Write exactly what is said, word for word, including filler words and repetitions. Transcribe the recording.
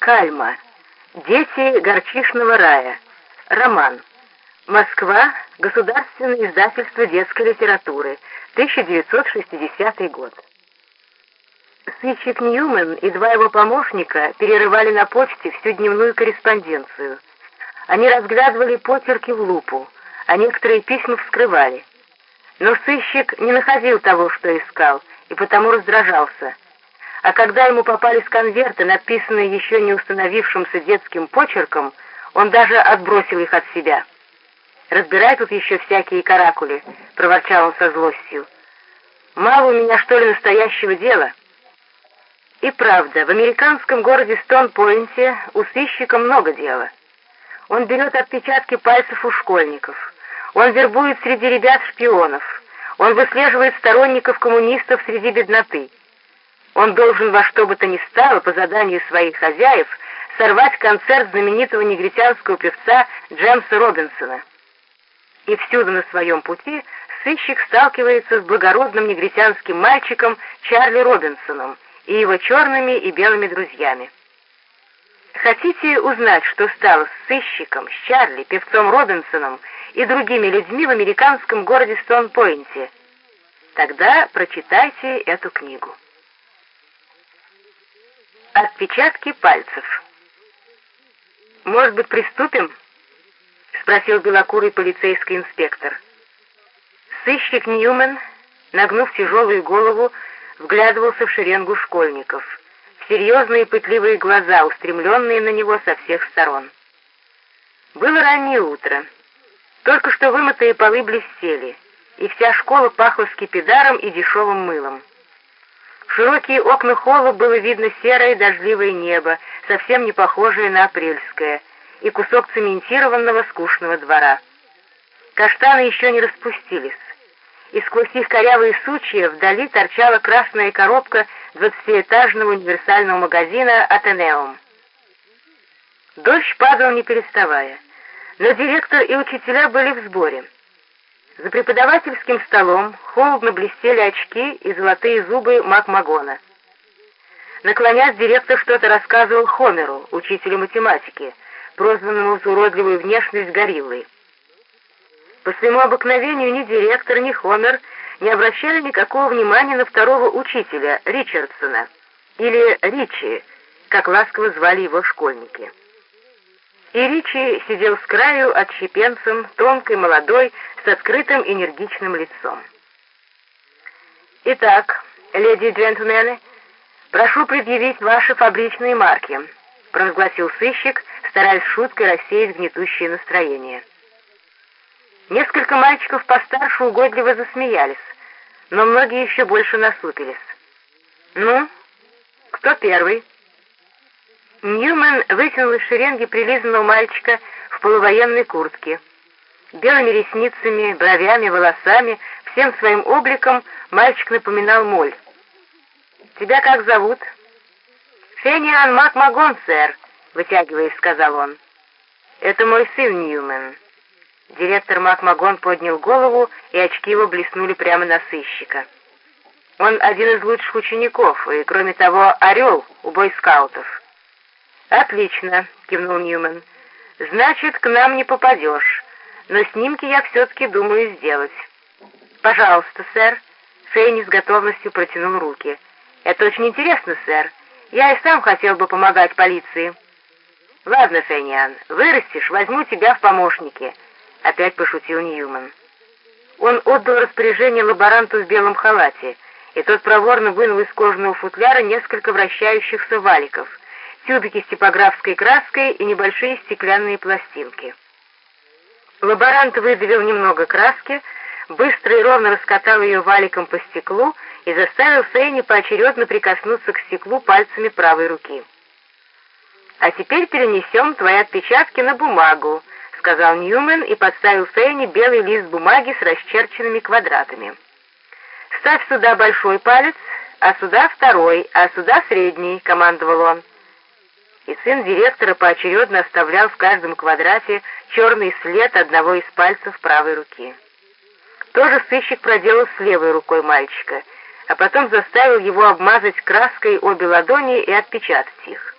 Кальма. Дети горчичного рая. Роман. Москва. Государственное издательство детской литературы. тысяча девятьсот шестидесятый год. Сыщик Ньюмен и два его помощника перерывали на почте всю дневную корреспонденцию. Они разглядывали почерки в лупу, а некоторые письма вскрывали. Но сыщик не находил того, что искал, и потому раздражался. А когда ему попались конверты, написанные еще не установившимся детским почерком, он даже отбросил их от себя. «Разбирай тут еще всякие каракули», — проворчал он со злостью. «Мало у меня, что ли, настоящего дела?» И правда, в американском городе Стоун-Пойнте у сыщика много дела. Он берет отпечатки пальцев у школьников, он вербует среди ребят шпионов, он выслеживает сторонников коммунистов среди бедноты. Он должен во что бы то ни стало, по заданию своих хозяев, сорвать концерт знаменитого негритянского певца Джеймса Робинсона. И всюду на своем пути сыщик сталкивается с благородным негритянским мальчиком Чарли Робинсоном и его черными и белыми друзьями. Хотите узнать, что стало с сыщиком, с Чарли, певцом Робинсоном и другими людьми в американском городе Стоун-Пойнте? Тогда прочитайте эту книгу. Отпечатки пальцев. «Может быть, приступим?» — спросил белокурый полицейский инспектор. Сыщик Ньюмен, нагнув тяжелую голову, вглядывался в шеренгу школьников, в серьезные пытливые глаза, устремленные на него со всех сторон. Было раннее утро. Только что вымытые полы блестели, и вся школа пахла скипидаром и дешевым мылом. В широкие окна холла было видно серое дождливое небо, совсем не похожее на апрельское, и кусок цементированного скучного двора. Каштаны еще не распустились, и сквозь их корявые сучья вдали торчала красная коробка двадцатиэтажного универсального магазина «Атенеум». Дождь падал не переставая, но директор и учителя были в сборе. За преподавательским столом холодно блестели очки и золотые зубы Макмагона. Наклонясь, директор что-то рассказывал Хомеру, учителю математики, прозванному за уродливую внешность гориллой. По своему обыкновению ни директор, ни Хомер не обращали никакого внимания на второго учителя, Ричардсона, или Ричи, как ласково звали его школьники. И Ричи сидел с краю отщепенцем, тонкой, молодой, с открытым энергичным лицом. «Итак, леди и джентльмены, прошу предъявить ваши фабричные марки», — провозгласил сыщик, стараясь шуткой рассеять гнетущее настроение. Несколько мальчиков постарше угодливо засмеялись, но многие еще больше насупились. «Ну, кто первый?» Ньюмен вытянул из шеренги прилизанного мальчика в полувоенной куртке. Белыми ресницами, бровями, волосами, всем своим обликом мальчик напоминал моль. «Тебя как зовут?» «Фениан Макмагон, сэр», — вытягиваясь, сказал он. «Это мой сын Ньюмен». Директор Макмагон поднял голову, и очки его блеснули прямо на сыщика. «Он один из лучших учеников, и, кроме того, орел у бойскаутов». «Отлично», — кивнул Ньюмен. «Значит, к нам не попадешь, но снимки я все-таки думаю сделать». «Пожалуйста, сэр». Фейни с готовностью протянул руки. «Это очень интересно, сэр. Я и сам хотел бы помогать полиции». «Ладно, Фейниан, вырастешь, возьму тебя в помощники», — опять пошутил Ньюмен. Он отдал распоряжение лаборанту в белом халате, и тот проворно вынул из кожаного футляра несколько вращающихся валиков, тюбики с типографской краской и небольшие стеклянные пластинки. Лаборант выдавил немного краски, быстро и ровно раскатал ее валиком по стеклу и заставил Фейни поочередно прикоснуться к стеклу пальцами правой руки. «А теперь перенесем твои отпечатки на бумагу», — сказал Ньюмен и подставил Фейни белый лист бумаги с расчерченными квадратами. «Ставь сюда большой палец, а сюда второй, а сюда средний», — командовал он. И сын директора поочередно оставлял в каждом квадрате черный след одного из пальцев правой руки. Тоже сыщик проделал с левой рукой мальчика, а потом заставил его обмазать краской обе ладони и отпечатать их.